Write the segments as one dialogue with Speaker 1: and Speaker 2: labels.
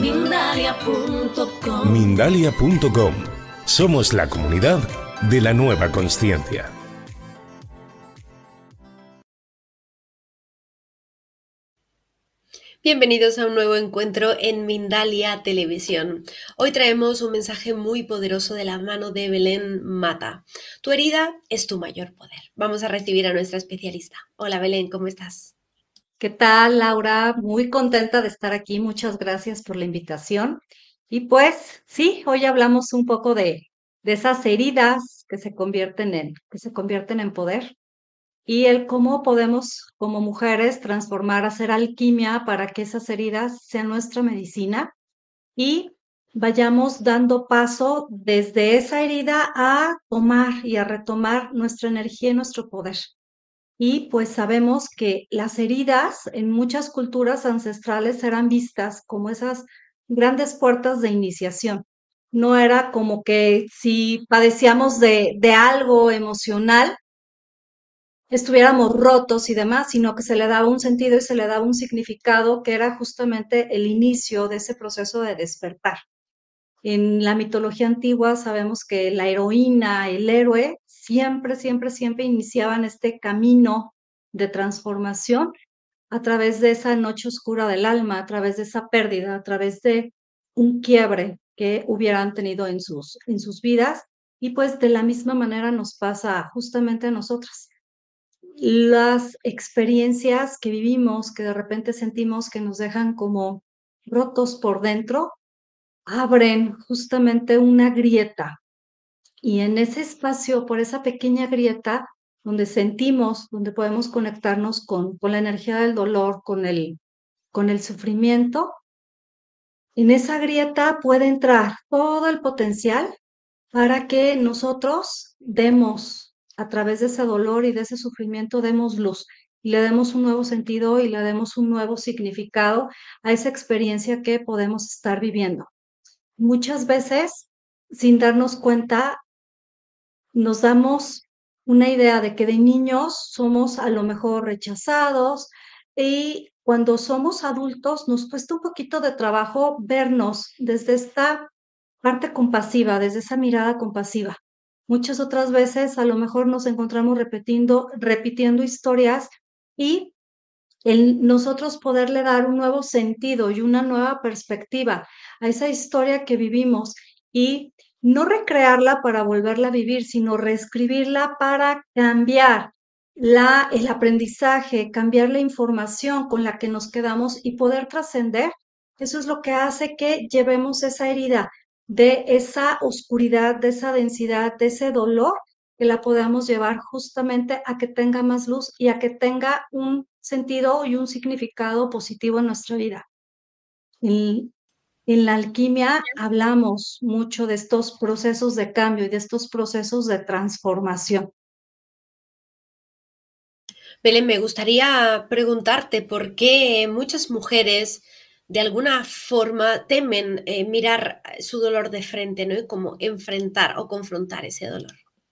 Speaker 1: Mindalia.com.
Speaker 2: Mindalia.com. Somos la comunidad de la nueva consciencia.
Speaker 3: Bienvenidos a un nuevo encuentro en Mindalia Televisión. Hoy traemos un mensaje muy poderoso de la mano de Belén Mata. Tu herida es tu mayor poder. Vamos a recibir a nuestra especialista. Hola Belén, ¿cómo estás?
Speaker 4: ¿Qué tal, Laura? Muy contenta de estar aquí. Muchas gracias por la invitación. Y pues sí, hoy hablamos un poco de esas heridas que se convierten en poder y el cómo podemos, como mujeres, transformar, hacer alquimia para que esas heridas sean nuestra medicina y vayamos dando paso desde esa herida a tomar y a retomar nuestra energía y nuestro poder. Y pues sabemos que las heridas en muchas culturas ancestrales eran vistas como esas grandes puertas de iniciación. No era como que si padecíamos de algo emocional, estuviéramos rotos y demás, sino que se le daba un sentido y se le daba un significado que era justamente el inicio de ese proceso de despertar. En la mitología antigua sabemos que la heroína, el héroe, siempre, siempre, siempre iniciaban este camino de transformación a través de esa noche oscura del alma, a través de esa pérdida, a través de un quiebre que hubieran tenido en sus vidas. Y pues de la misma manera nos pasa justamente a nosotras. Las experiencias que vivimos, que de repente sentimos que nos dejan como rotos por dentro, abren justamente una grieta y en ese espacio, por esa pequeña grieta, donde sentimos, donde podemos conectarnos con la energía del dolor, con el sufrimiento, en esa grieta puede entrar todo el potencial para que nosotros demos, a través de ese dolor y de ese sufrimiento, demos luz y le demos un nuevo sentido y le demos un nuevo significado a esa experiencia que podemos estar viviendo. Muchas veces, sin darnos cuenta, nos damos una idea de que de niños somos a lo mejor rechazados y cuando somos adultos nos cuesta un poquito de trabajo vernos desde esta parte compasiva, desde esa mirada compasiva. Muchas otras veces a lo mejor nos encontramos repitiendo historias y el nosotros poderle dar un nuevo sentido y una nueva perspectiva a esa historia que vivimos y no recrearla para volverla a vivir, sino reescribirla para cambiar el aprendizaje, cambiar la información con la que nos quedamos y poder trascender. Eso es lo que hace que llevemos esa herida de esa oscuridad, de esa densidad, de ese dolor, que la podamos llevar justamente a que tenga más luz y a que tenga un sentido y un significado positivo en nuestra vida. En, en la alquimia hablamos mucho de estos procesos de cambio y de estos procesos de transformación.
Speaker 3: Belén, me gustaría preguntarte por qué muchas mujeres de alguna forma temen mirar su dolor de frente, ¿no? Y como enfrentar o confrontar ese dolor.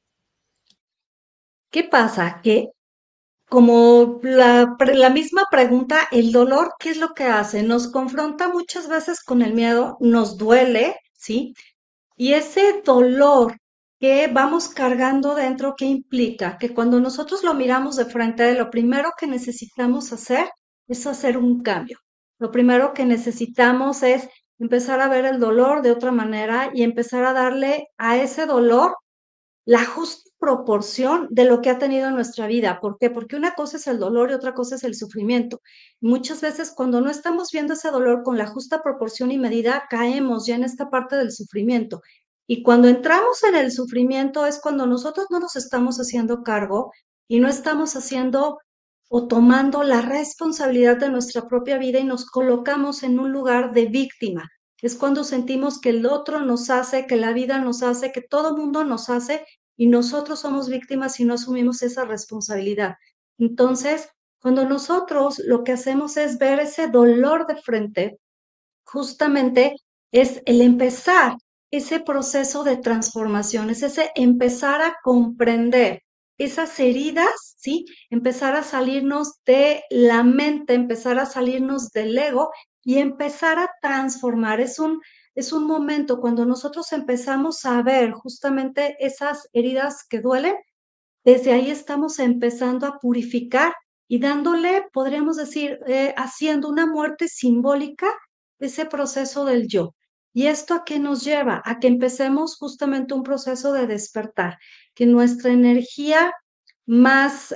Speaker 4: ¿Qué pasa? Que como la misma pregunta, el dolor, ¿qué es lo que hace? Nos confronta muchas veces con el miedo, nos duele, ¿sí? Y ese dolor que vamos cargando dentro, ¿qué implica? Que cuando nosotros lo miramos de frente, lo primero que necesitamos hacer es hacer un cambio. Lo primero que necesitamos es empezar a ver el dolor de otra manera y empezar a darle a ese dolor la justa proporción de lo que ha tenido en nuestra vida. ¿Por qué? Porque una cosa es el dolor y otra cosa es el sufrimiento. Muchas veces cuando no estamos viendo ese dolor con la justa proporción y medida, caemos ya en esta parte del sufrimiento. Y cuando entramos en el sufrimiento es cuando nosotros no nos estamos haciendo cargo y no estamos haciendo o tomando la responsabilidad de nuestra propia vida y nos colocamos en un lugar de víctima. Es cuando sentimos que el otro nos hace, que la vida nos hace, que todo mundo nos hace y nosotros somos víctimas y no asumimos esa responsabilidad. Entonces, cuando nosotros lo que hacemos es ver ese dolor de frente, justamente es el empezar ese proceso de transformación, es ese empezar a comprender esas heridas, ¿sí? Empezar a salirnos de la mente, empezar a salirnos del ego y empezar a transformar. Es un momento cuando nosotros empezamos a ver justamente esas heridas que duelen, desde ahí estamos empezando a purificar y dándole, podríamos decir, haciendo una muerte simbólica de ese proceso del yo. ¿Y esto a qué nos lleva? A que empecemos justamente un proceso de despertar, que nuestra energía más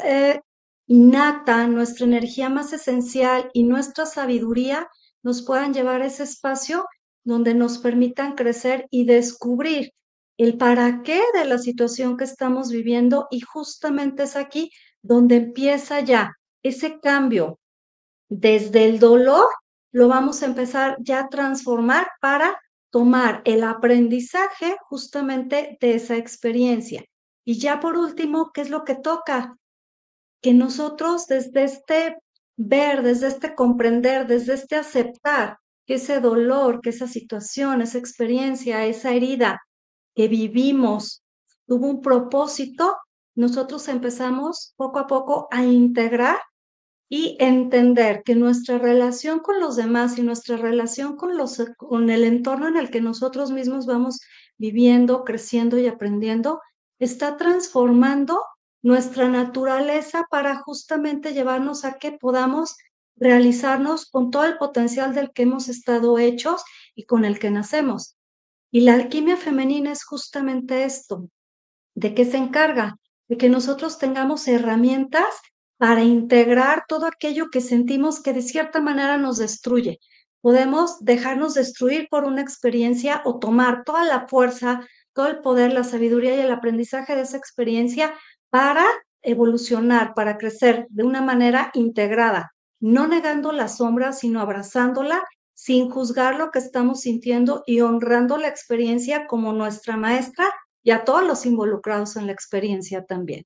Speaker 4: innata, nuestra energía más esencial y nuestra sabiduría nos puedan llevar a ese espacio donde nos permitan crecer y descubrir el para qué de la situación que estamos viviendo, y justamente es aquí donde empieza ya ese cambio. Desde el dolor lo vamos a empezar ya a transformar para tomar el aprendizaje justamente de esa experiencia. Y ya por último, ¿qué es lo que toca? Que nosotros desde este ver, desde este comprender, desde este aceptar que ese dolor, que esa situación, esa experiencia, esa herida que vivimos tuvo un propósito, nosotros empezamos poco a poco a integrar y entender que nuestra relación con los demás y nuestra relación con el entorno en el que nosotros mismos vamos viviendo, creciendo y aprendiendo, está transformando nuestra naturaleza para justamente llevarnos a que podamos realizarnos con todo el potencial del que hemos estado hechos y con el que nacemos. Y la alquimia femenina es justamente esto. ¿De qué se encarga? De que nosotros tengamos herramientas para integrar todo aquello que sentimos que de cierta manera nos destruye. Podemos dejarnos destruir por una experiencia o tomar toda la fuerza, todo el poder, la sabiduría y el aprendizaje de esa experiencia para evolucionar, para crecer de una manera integrada, no negando la sombra, sino abrazándola sin juzgar lo que estamos sintiendo y honrando la experiencia como nuestra maestra y a todos los involucrados en la experiencia también.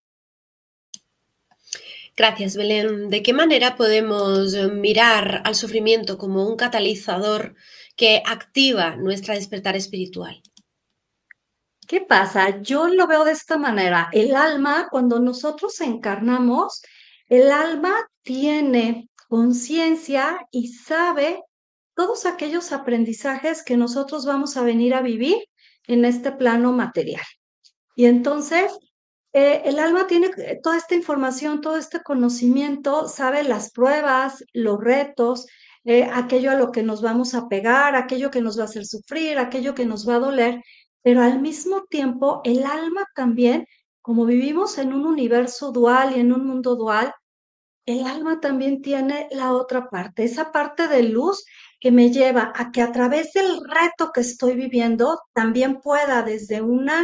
Speaker 3: Gracias, Belén. ¿De qué manera podemos mirar al sufrimiento como un catalizador que activa nuestra despertar espiritual?
Speaker 4: ¿Qué pasa? Yo lo veo de esta manera. El alma, cuando nosotros encarnamos, el alma tiene conciencia y sabe todos aquellos aprendizajes que nosotros vamos a venir a vivir en este plano material. Y entonces, el alma tiene toda esta información, todo este conocimiento, sabe las pruebas, los retos, aquello a lo que nos vamos a pegar, aquello que nos va a hacer sufrir, aquello que nos va a doler, pero al mismo tiempo el alma también, como vivimos en un universo dual y en un mundo dual, el alma también tiene la otra parte, esa parte de luz que me lleva a que a través del reto que estoy viviendo, también pueda desde una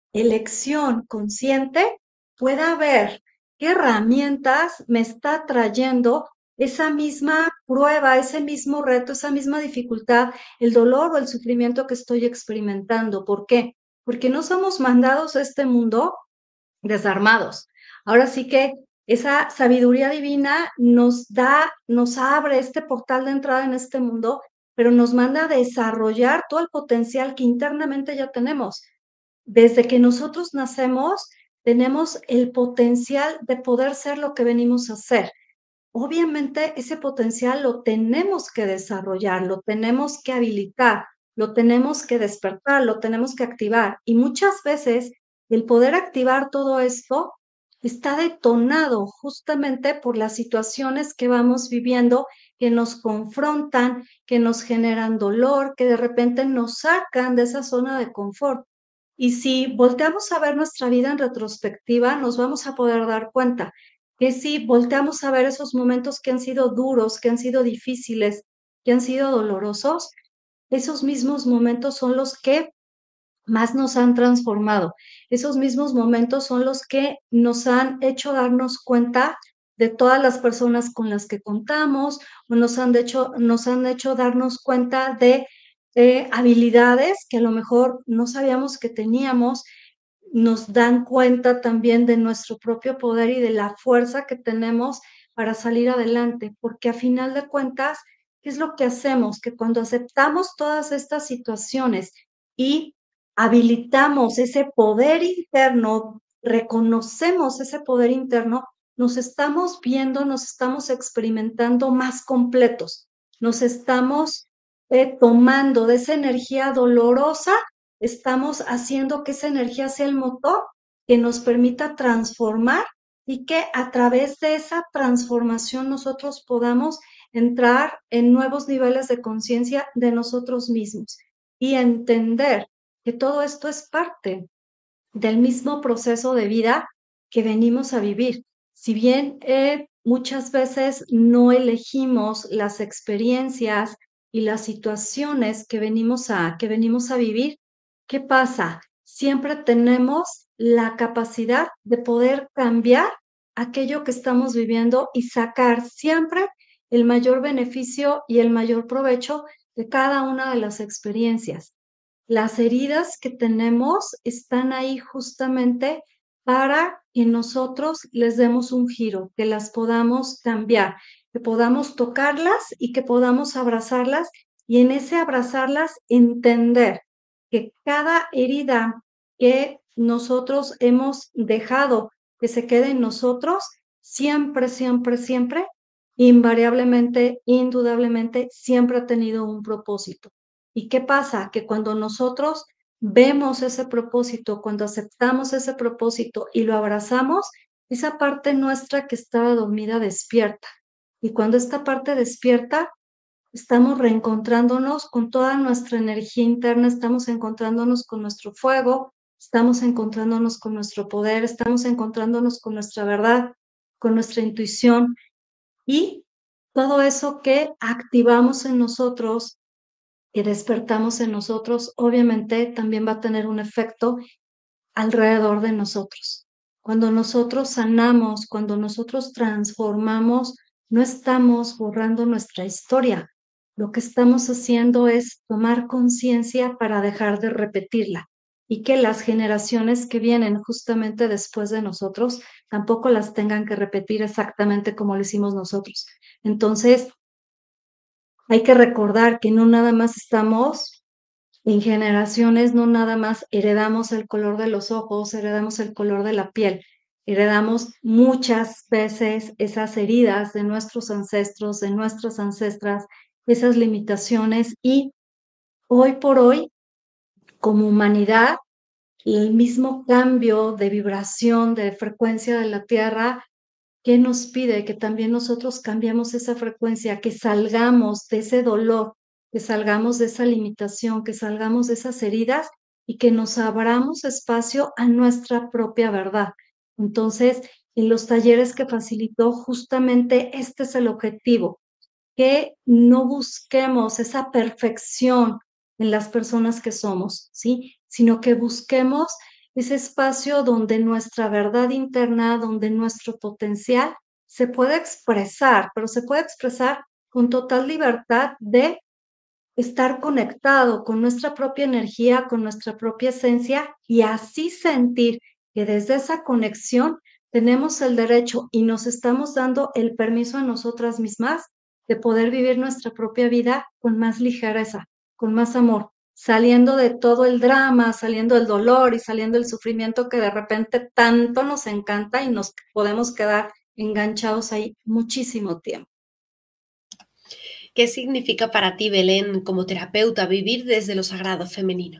Speaker 4: elección consciente, pueda ver qué herramientas me está trayendo esa misma prueba, ese mismo reto, esa misma dificultad, el dolor o el sufrimiento que estoy experimentando. ¿Por qué? Porque no somos mandados a este mundo desarmados. Ahora sí que esa sabiduría divina nos da, nos abre este portal de entrada en este mundo, pero nos manda a desarrollar todo el potencial que internamente ya tenemos. Desde que nosotros nacemos, tenemos el potencial de poder ser lo que venimos a ser. Obviamente, ese potencial lo tenemos que desarrollar, lo tenemos que habilitar, lo tenemos que despertar, lo tenemos que activar. Y muchas veces el poder activar todo esto está detonado justamente por las situaciones que vamos viviendo, que nos confrontan, que nos generan dolor, que de repente nos sacan de esa zona de confort. Y si volteamos a ver nuestra vida en retrospectiva, nos vamos a poder dar cuenta que si volteamos a ver esos momentos que han sido duros, que han sido difíciles, que han sido dolorosos, esos mismos momentos son los que más nos han transformado. Esos mismos momentos son los que nos han hecho darnos cuenta de todas las personas con las que contamos, o nos han hecho darnos cuenta de habilidades que a lo mejor no sabíamos que teníamos, nos dan cuenta también de nuestro propio poder y de la fuerza que tenemos para salir adelante, porque a final de cuentas, ¿qué es lo que hacemos? Que cuando aceptamos todas estas situaciones y habilitamos ese poder interno, reconocemos ese poder interno, nos estamos viendo, nos estamos experimentando más completos. nos estamos tomando de esa energía dolorosa, estamos haciendo que esa energía sea el motor que nos permita transformar y que a través de esa transformación nosotros podamos entrar en nuevos niveles de conciencia de nosotros mismos y entender que todo esto es parte del mismo proceso de vida que venimos a vivir. Si bien muchas veces no elegimos las experiencias y las situaciones que venimos a vivir, ¿qué pasa? Siempre tenemos la capacidad de poder cambiar aquello que estamos viviendo y sacar siempre el mayor beneficio y el mayor provecho de cada una de las experiencias. Las heridas que tenemos están ahí justamente para que nosotros les demos un giro, que las podamos cambiar, que podamos tocarlas y que podamos abrazarlas y en ese abrazarlas entender que cada herida que nosotros hemos dejado que se quede en nosotros, siempre, siempre, siempre, invariablemente, indudablemente, siempre ha tenido un propósito. ¿Y qué pasa? Que cuando nosotros vemos ese propósito, cuando aceptamos ese propósito y lo abrazamos, esa parte nuestra que estaba dormida despierta. Y cuando esta parte despierta, estamos reencontrándonos con toda nuestra energía interna, estamos encontrándonos con nuestro fuego, estamos encontrándonos con nuestro poder, estamos encontrándonos con nuestra verdad, con nuestra intuición y todo eso que activamos en nosotros y despertamos en nosotros, obviamente también va a tener un efecto alrededor de nosotros. Cuando nosotros sanamos, cuando nosotros transformamos, no estamos borrando nuestra historia. Lo que estamos haciendo es tomar conciencia para dejar de repetirla y que las generaciones que vienen justamente después de nosotros tampoco las tengan que repetir exactamente como lo hicimos nosotros. Entonces, hay que recordar que no nada más estamos en generaciones, no nada más heredamos el color de los ojos, heredamos el color de la piel, heredamos muchas veces esas heridas de nuestros ancestros, de nuestras ancestras, esas limitaciones y hoy por hoy, como humanidad, el mismo cambio de vibración, de frecuencia de la Tierra ¿qué nos pide? Que también nosotros cambiemos esa frecuencia, que salgamos de ese dolor, que salgamos de esa limitación, que salgamos de esas heridas y que nos abramos espacio a nuestra propia verdad. Entonces, en los talleres que facilitó, justamente este es el objetivo, que no busquemos esa perfección en las personas que somos, ¿sí? Sino que busquemos ese espacio donde nuestra verdad interna, donde nuestro potencial se puede expresar, pero se puede expresar con total libertad de estar conectado con nuestra propia energía, con nuestra propia esencia y así sentir que desde esa conexión tenemos el derecho y nos estamos dando el permiso a nosotras mismas de poder vivir nuestra propia vida con más ligereza, con más amor, saliendo de todo el drama, saliendo del dolor y saliendo del sufrimiento que de repente tanto nos encanta y nos podemos quedar enganchados ahí muchísimo tiempo.
Speaker 3: ¿Qué significa para ti, Belén, como terapeuta, vivir desde lo sagrado femenino?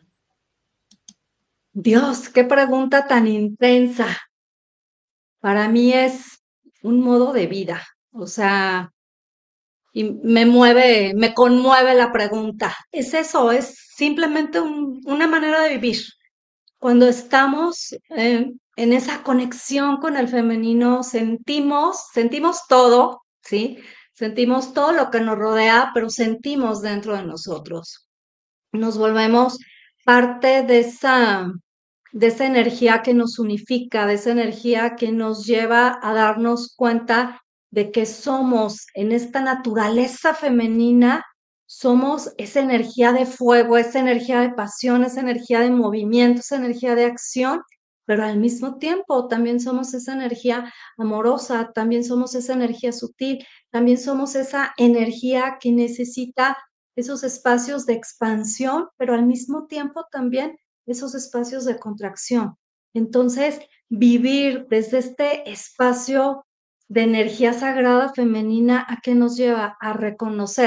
Speaker 4: Dios, qué pregunta tan intensa. Para mí es un modo de vida, o sea, y me conmueve la pregunta. Es eso, es simplemente una manera de vivir. Cuando estamos en esa conexión con el femenino, sentimos todo, ¿sí? Sentimos todo lo que nos rodea, pero sentimos dentro de nosotros. Nos volvemos parte de esa energía que nos unifica, de esa energía que nos lleva a darnos cuenta de que somos en esta naturaleza femenina, somos esa energía de fuego, esa energía de pasión, esa energía de movimiento, esa energía de acción, pero al mismo tiempo también somos esa energía amorosa, también somos esa energía sutil, también somos esa energía que necesita esos espacios de expansión, pero al mismo tiempo también esos espacios de contracción. Entonces, vivir desde este espacio de energía sagrada femenina, ¿a qué nos lleva? A reconocer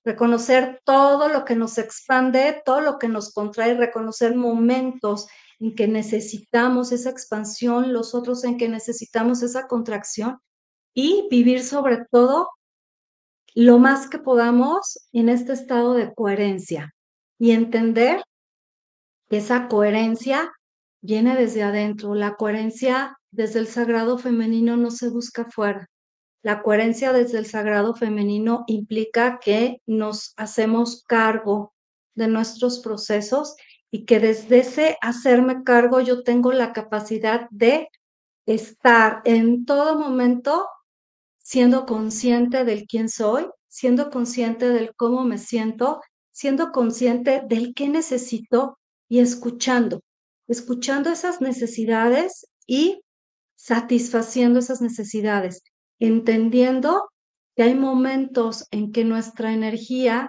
Speaker 4: reconocer todo lo que nos expande, todo lo que nos contrae, reconocer momentos en que necesitamos esa expansión, los otros en que necesitamos esa contracción y vivir sobre todo lo más que podamos en este estado de coherencia y entender que esa coherencia viene desde adentro. La coherencia desde el sagrado femenino no se busca afuera. La coherencia desde el sagrado femenino implica que nos hacemos cargo de nuestros procesos y que desde ese hacerme cargo yo tengo la capacidad de estar en todo momento siendo consciente del quién soy, siendo consciente del cómo me siento, siendo consciente del qué necesito y escuchando esas necesidades y satisfaciendo esas necesidades, entendiendo que hay momentos en que nuestra energía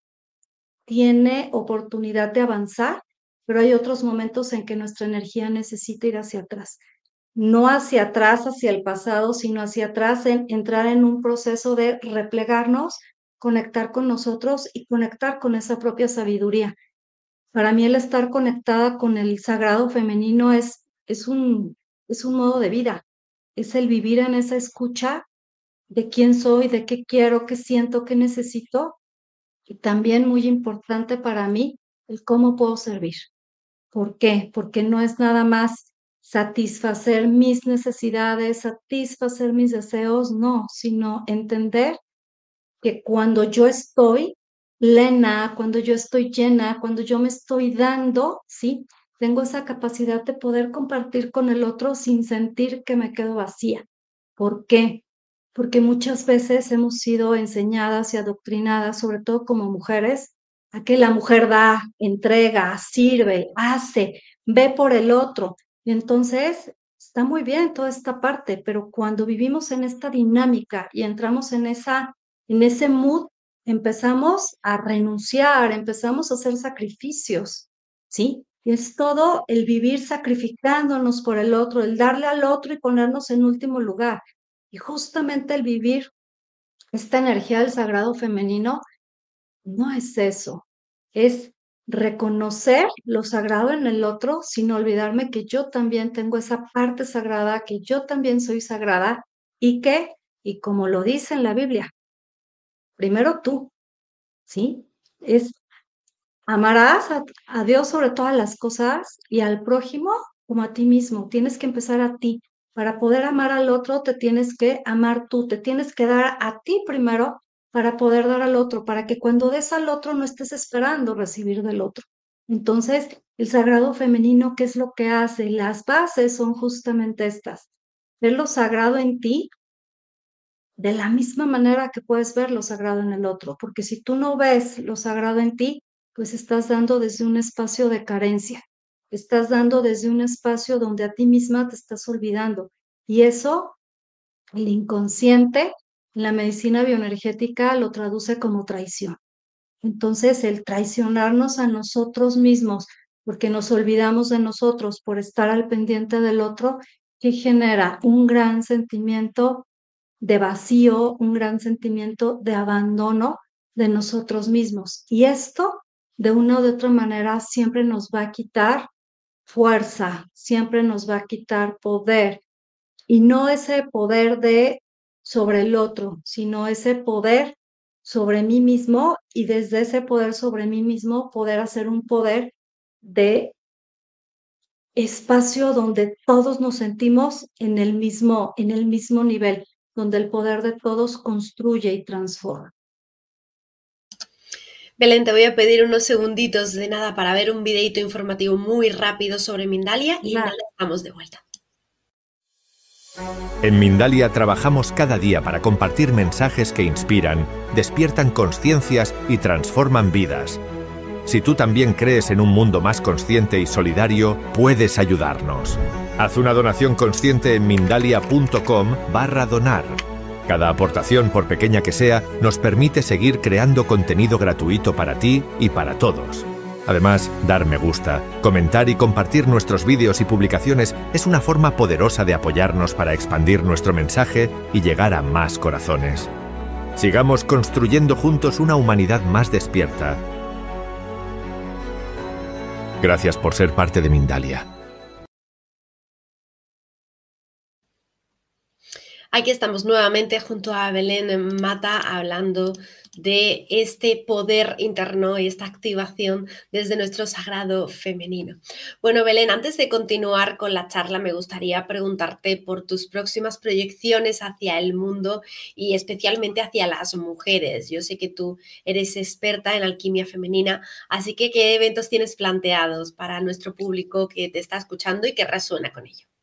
Speaker 4: tiene oportunidad de avanzar, pero hay otros momentos en que nuestra energía necesita ir hacia atrás. No hacia atrás, hacia el pasado, sino hacia atrás, en entrar en un proceso de replegarnos, conectar con nosotros y conectar con esa propia sabiduría. Para mí el estar conectada con el sagrado femenino es un modo de vida, es el vivir en esa escucha de quién soy, de qué quiero, qué siento, qué necesito, y también muy importante para mí el cómo puedo servir. ¿Por qué? Porque no es nada más satisfacer mis necesidades, satisfacer mis deseos, no, sino entender que cuando yo estoy plena, cuando yo estoy llena, cuando yo me estoy dando, ¿sí? Tengo esa capacidad de poder compartir con el otro sin sentir que me quedo vacía. ¿Por qué? Porque muchas veces hemos sido enseñadas y adoctrinadas, sobre todo como mujeres, a que la mujer da, entrega, sirve, hace, ve por el otro. Y entonces está muy bien toda esta parte, pero cuando vivimos en esta dinámica y entramos en ese mood, empezamos a renunciar, empezamos a hacer sacrificios, ¿sí? Y es todo el vivir sacrificándonos por el otro, el darle al otro y ponernos en último lugar. Y justamente el vivir esta energía del sagrado femenino no es eso, es reconocer lo sagrado en el otro sin olvidarme que yo también tengo esa parte sagrada, que yo también soy sagrada y como lo dice en la Biblia, primero tú, ¿sí? Es amarás a Dios sobre todas las cosas y al prójimo como a ti mismo. Tienes que empezar a ti. Para poder amar al otro, te tienes que amar tú, te tienes que dar a ti primero para poder dar al otro, para que cuando des al otro no estés esperando recibir del otro. Entonces, el sagrado femenino, ¿qué es lo que hace? Las bases son justamente estas. Ver lo sagrado en ti de la misma manera que puedes ver lo sagrado en el otro, porque si tú no ves lo sagrado en ti, pues estás dando desde un espacio de carencia, estás dando desde un espacio donde a ti misma te estás olvidando. Y eso, el inconsciente, en la medicina bioenergética lo traduce como traición. Entonces, el traicionarnos a nosotros mismos, porque nos olvidamos de nosotros por estar al pendiente del otro, que genera un gran sentimiento de vacío, un gran sentimiento de abandono de nosotros mismos. Y esto, de una u otra manera, siempre nos va a quitar fuerza, siempre nos va a quitar poder. Y no ese poder de sobre el otro, sino ese poder sobre mí mismo y desde ese poder sobre mí mismo poder hacer un poder de espacio donde todos nos sentimos en el mismo nivel, donde el poder de todos construye y transforma.
Speaker 3: Belén, te voy a pedir unos segunditos de nada para ver un videito informativo muy rápido sobre Mindalia y nada, estamos de vuelta.
Speaker 1: En Mindalia trabajamos cada día para compartir mensajes que inspiran, despiertan conciencias y transforman vidas. Si tú también crees en un mundo más consciente y solidario, puedes ayudarnos. Haz una donación consciente en mindalia.com/donar. Cada aportación, por pequeña que sea, nos permite seguir creando contenido gratuito para ti y para todos. Además, dar me gusta, comentar y compartir nuestros vídeos y publicaciones es una forma poderosa de apoyarnos para expandir nuestro mensaje y llegar a más corazones. Sigamos construyendo juntos una humanidad más despierta. Gracias por ser parte de Mindalia.
Speaker 3: Aquí estamos nuevamente junto a Belén Mata hablando de este poder interno y esta activación desde nuestro sagrado femenino. Bueno, Belén, antes de continuar con la charla, me gustaría preguntarte por tus próximas proyecciones hacia el mundo y especialmente hacia las mujeres. Yo sé que tú eres experta en alquimia femenina, así que ¿qué eventos tienes planteados para nuestro público que te está escuchando y que resuena con ello?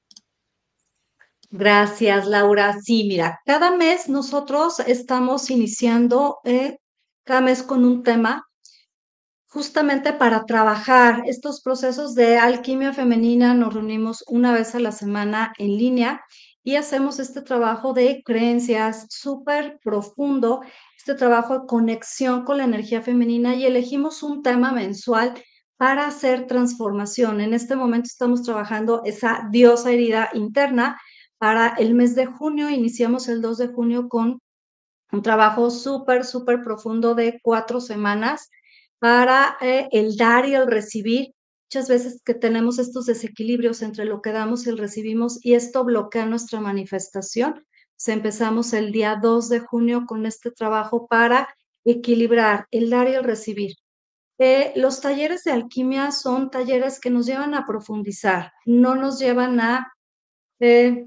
Speaker 4: Gracias, Laura. Sí, mira, cada mes nosotros estamos iniciando, cada mes con un tema justamente para trabajar estos procesos de alquimia femenina. Nos reunimos una vez a la semana en línea y hacemos este trabajo de creencias súper profundo, este trabajo de conexión con la energía femenina y elegimos un tema mensual para hacer transformación. En este momento estamos trabajando esa diosa herida interna. Para el mes de junio, iniciamos el 2 de junio con un trabajo súper, súper profundo de 4 semanas para el dar y el recibir. Muchas veces que tenemos estos desequilibrios entre lo que damos y el recibimos y esto bloquea nuestra manifestación. Empezamos el día 2 de junio con este trabajo para equilibrar el dar y el recibir. Los talleres de alquimia son talleres que nos llevan a profundizar, no nos llevan a eh,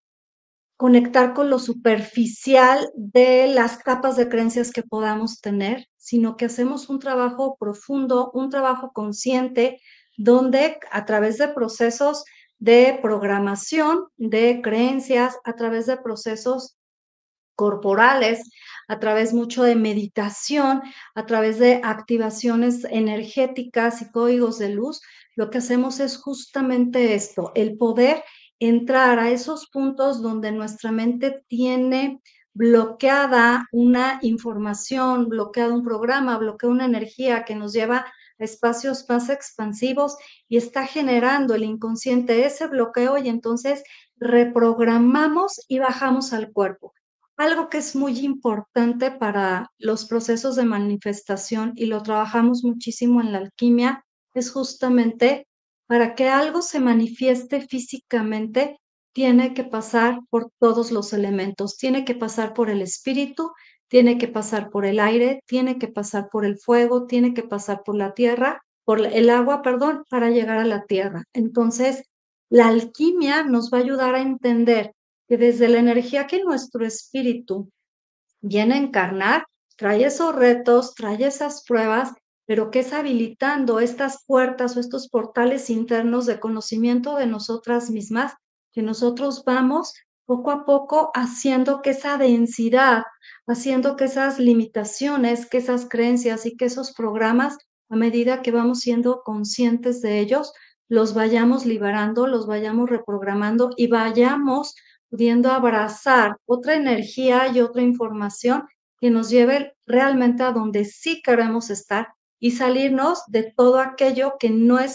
Speaker 4: conectar con lo superficial de las capas de creencias que podamos tener, sino que hacemos un trabajo profundo, un trabajo consciente, donde a través de procesos de programación, de creencias, a través de procesos corporales, a través mucho de meditación, a través de activaciones energéticas y códigos de luz, lo que hacemos es justamente esto, el poder entrar a esos puntos donde nuestra mente tiene bloqueada una información, bloqueado un programa, bloqueada una energía que nos lleva a espacios más expansivos y está generando el inconsciente ese bloqueo y entonces reprogramamos y bajamos al cuerpo. Algo que es muy importante para los procesos de manifestación y lo trabajamos muchísimo en la alquimia es justamente para que algo se manifieste físicamente, tiene que pasar por todos los elementos, tiene que pasar por el espíritu, tiene que pasar por el aire, tiene que pasar por el fuego, tiene que pasar por la tierra, por el agua, perdón, para llegar a la tierra. Entonces, la alquimia nos va a ayudar a entender que desde la energía que nuestro espíritu viene a encarnar, trae esos retos, trae esas pruebas, pero que es habilitando estas puertas o estos portales internos de conocimiento de nosotras mismas, que nosotros vamos poco a poco haciendo que esa densidad, haciendo que esas limitaciones, que esas creencias y que esos programas, a medida que vamos siendo conscientes de ellos, los vayamos liberando, los vayamos reprogramando y vayamos pudiendo abrazar otra energía y otra información que nos lleve realmente a donde sí queremos estar y salirnos de todo aquello que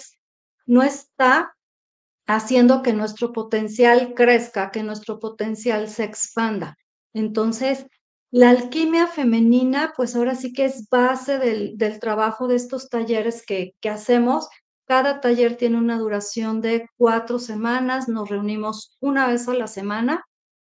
Speaker 4: no está haciendo que nuestro potencial crezca, que nuestro potencial se expanda. Entonces, la alquimia femenina, pues ahora sí que es base del trabajo de estos talleres que hacemos. Cada taller tiene una duración de 4 semanas, nos reunimos una vez a la semana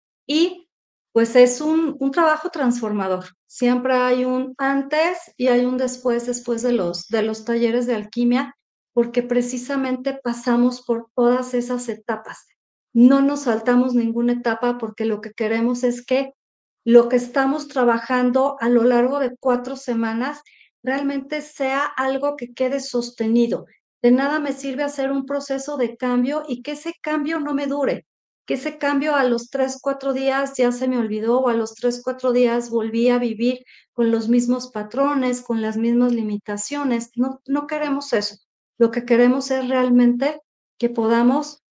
Speaker 4: y pues es un trabajo transformador. Siempre hay un antes y hay un después, después de los talleres de alquimia, porque precisamente pasamos por todas esas etapas. No nos saltamos ninguna etapa porque lo que queremos es que lo que estamos trabajando a lo largo de 4 semanas realmente sea algo que quede sostenido. De nada me sirve hacer un proceso de cambio y que ese cambio no me dure, que ese cambio a los 3, 4 días ya se me olvidó o a los 3, 4 días volví a vivir con los mismos patrones, con las mismas limitaciones. No, no queremos eso. Lo que queremos es realmente que podamos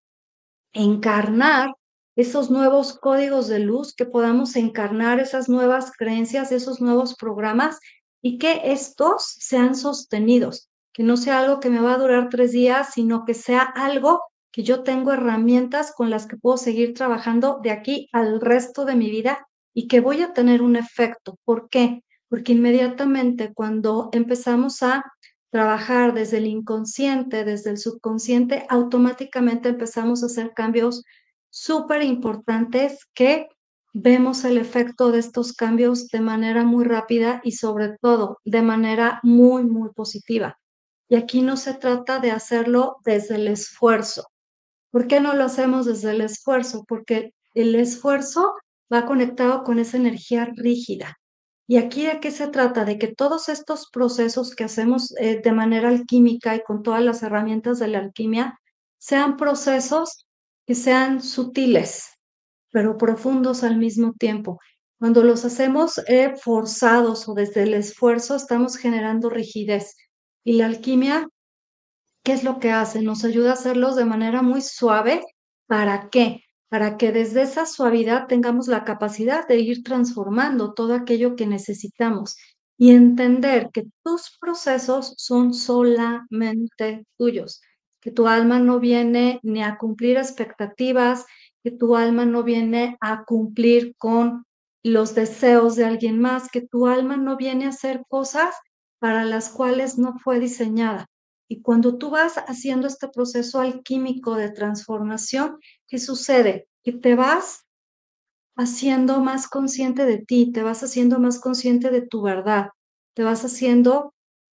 Speaker 4: encarnar esos nuevos códigos de luz, que podamos encarnar esas nuevas creencias, esos nuevos programas y que estos sean sostenidos, que no sea algo que me va a durar 3 días, sino que sea algo que yo tengo herramientas con las que puedo seguir trabajando de aquí al resto de mi vida y que voy a tener un efecto. ¿Por qué? Porque inmediatamente cuando empezamos a trabajar desde el inconsciente, desde el subconsciente, automáticamente empezamos a hacer cambios súper importantes que vemos el efecto de estos cambios de manera muy rápida y sobre todo de manera muy, muy positiva. Y aquí no se trata de hacerlo desde el esfuerzo. ¿Por qué no lo hacemos desde el esfuerzo? Porque el esfuerzo va conectado con esa energía rígida. ¿Y aquí de qué se trata? De que todos estos procesos que hacemos de manera alquímica y con todas las herramientas de la alquimia sean procesos que sean sutiles, pero profundos al mismo tiempo. Cuando los hacemos forzados o desde el esfuerzo, estamos generando rigidez. Y la alquimia, ¿qué es lo que hace? Nos ayuda a hacerlos de manera muy suave. ¿Para qué? Para que desde esa suavidad tengamos la capacidad de ir transformando todo aquello que necesitamos y entender que tus procesos son solamente tuyos, que tu alma no viene ni a cumplir expectativas, que tu alma no viene a cumplir con los deseos de alguien más, que tu alma no viene a hacer cosas para las cuales no fue diseñada. Y cuando tú vas haciendo este proceso alquímico de transformación, ¿qué sucede? Que te vas haciendo más consciente de ti, te vas haciendo más consciente de tu verdad, te vas haciendo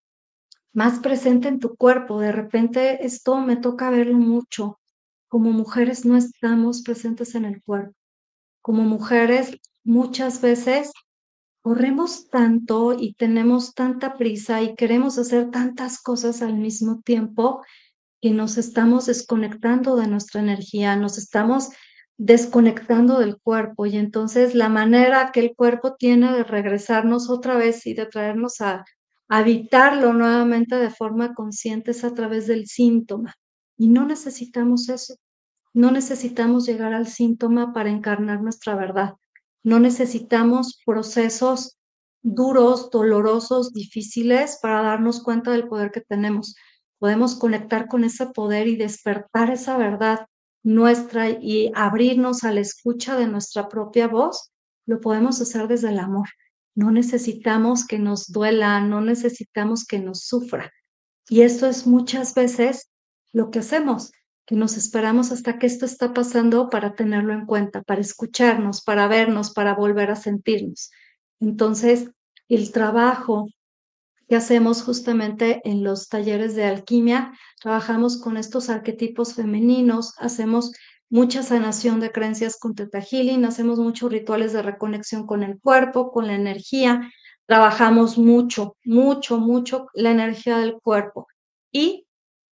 Speaker 4: más presente en tu cuerpo. De repente esto me toca verlo mucho. Como mujeres no estamos presentes en el cuerpo. Como mujeres muchas veces corremos tanto y tenemos tanta prisa y queremos hacer tantas cosas al mismo tiempo que nos estamos desconectando de nuestra energía, nos estamos desconectando del cuerpo y entonces la manera que el cuerpo tiene de regresarnos otra vez y de traernos a habitarlo nuevamente de forma consciente es a través del síntoma. Y no necesitamos eso, no necesitamos llegar al síntoma para encarnar nuestra verdad, no necesitamos procesos duros, dolorosos, difíciles para darnos cuenta del poder que tenemos. Podemos conectar con ese poder y despertar esa verdad nuestra y abrirnos a la escucha de nuestra propia voz. Lo podemos hacer desde el amor. No necesitamos que nos duela, no necesitamos que nos sufra. Y esto es muchas veces lo que hacemos, que nos esperamos hasta que esto está pasando para tenerlo en cuenta, para escucharnos, para vernos, para volver a sentirnos. Entonces, el trabajo que hacemos justamente en los talleres de alquimia, trabajamos con estos arquetipos femeninos, hacemos mucha sanación de creencias con Theta Healing, hacemos muchos rituales de reconexión con el cuerpo, con la energía, trabajamos mucho, mucho, mucho la energía del cuerpo. Y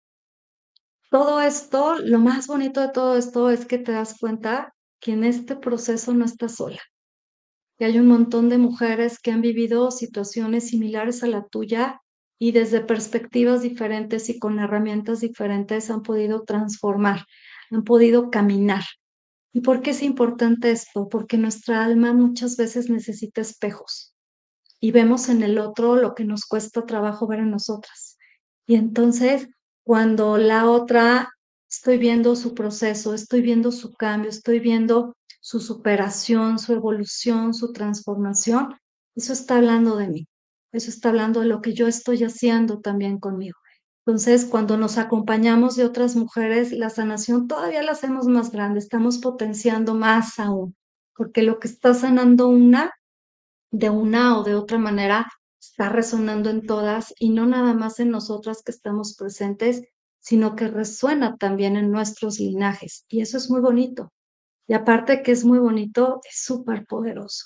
Speaker 4: todo esto, lo más bonito de todo esto es que te das cuenta que en este proceso no estás sola, que hay un montón de mujeres que han vivido situaciones similares a la tuya y desde perspectivas diferentes y con herramientas diferentes han podido transformar, han podido caminar. ¿Y por qué es importante esto? Porque nuestra alma muchas veces necesita espejos y vemos en el otro lo que nos cuesta trabajo ver en nosotras. Y entonces, cuando la otra, estoy viendo su proceso, estoy viendo su cambio, estoy viendo su superación, su evolución, su transformación, eso está hablando de mí, eso está hablando de lo que yo estoy haciendo también conmigo. Entonces, cuando nos acompañamos de otras mujeres, la sanación todavía la hacemos más grande, estamos potenciando más aún, porque lo que está sanando una de una o de otra manera está resonando en todas y no nada más en nosotras que estamos presentes, sino que resuena también en nuestros linajes. Y eso es muy bonito. Y aparte que es muy bonito, es súper poderoso.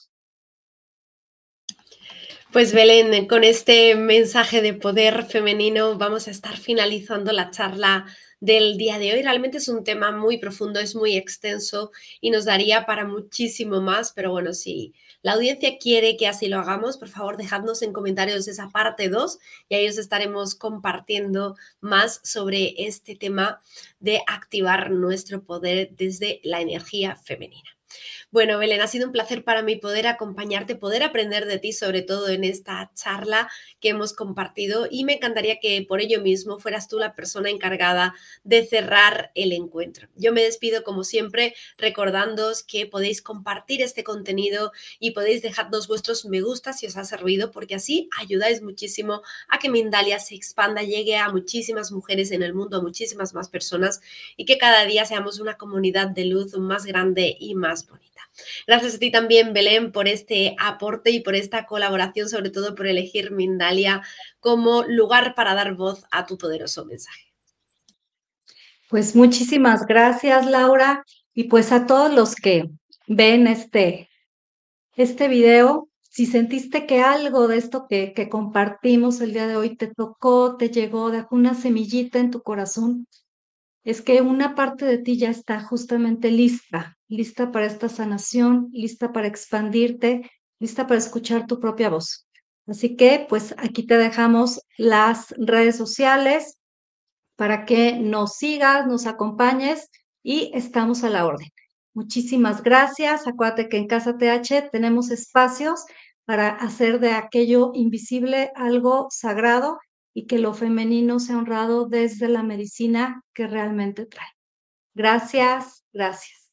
Speaker 3: Pues Belén, con este mensaje de poder femenino vamos a estar finalizando la charla del día de hoy. Realmente es un tema muy profundo, es muy extenso y nos daría para muchísimo más, pero bueno, si la audiencia quiere que así lo hagamos, por favor dejadnos en comentarios esa parte 2 y ahí os estaremos compartiendo más sobre este tema de activar nuestro poder desde la energía femenina. Bueno, Belén, ha sido un placer para mí poder acompañarte, poder aprender de ti, sobre todo en esta charla que hemos compartido, y me encantaría que por ello mismo fueras tú la persona encargada de cerrar el encuentro. Yo me despido como siempre recordándoos que podéis compartir este contenido y podéis dejarnos vuestros me gusta si os ha servido, porque así ayudáis muchísimo a que Mindalia se expanda, llegue a muchísimas mujeres en el mundo, a muchísimas más personas, y que cada día seamos una comunidad de luz más grande y más bonita. Gracias a ti también, Belén, por este aporte y por esta colaboración, sobre todo por elegir Mindalia como lugar para dar voz a tu poderoso mensaje.
Speaker 4: Pues muchísimas gracias, Laura, y pues a todos los que ven este video, si sentiste que algo de esto que compartimos el día de hoy te tocó, te llegó, dejó una semillita en tu corazón, es que una parte de ti ya está justamente lista, lista para esta sanación, lista para expandirte, lista para escuchar tu propia voz. Así que, pues aquí te dejamos las redes sociales para que nos sigas, nos acompañes y estamos a la orden. Muchísimas gracias. Acuérdate que en Casa TH tenemos espacios para hacer de aquello invisible algo sagrado y que lo femenino sea honrado desde la medicina que realmente trae. Gracias, gracias.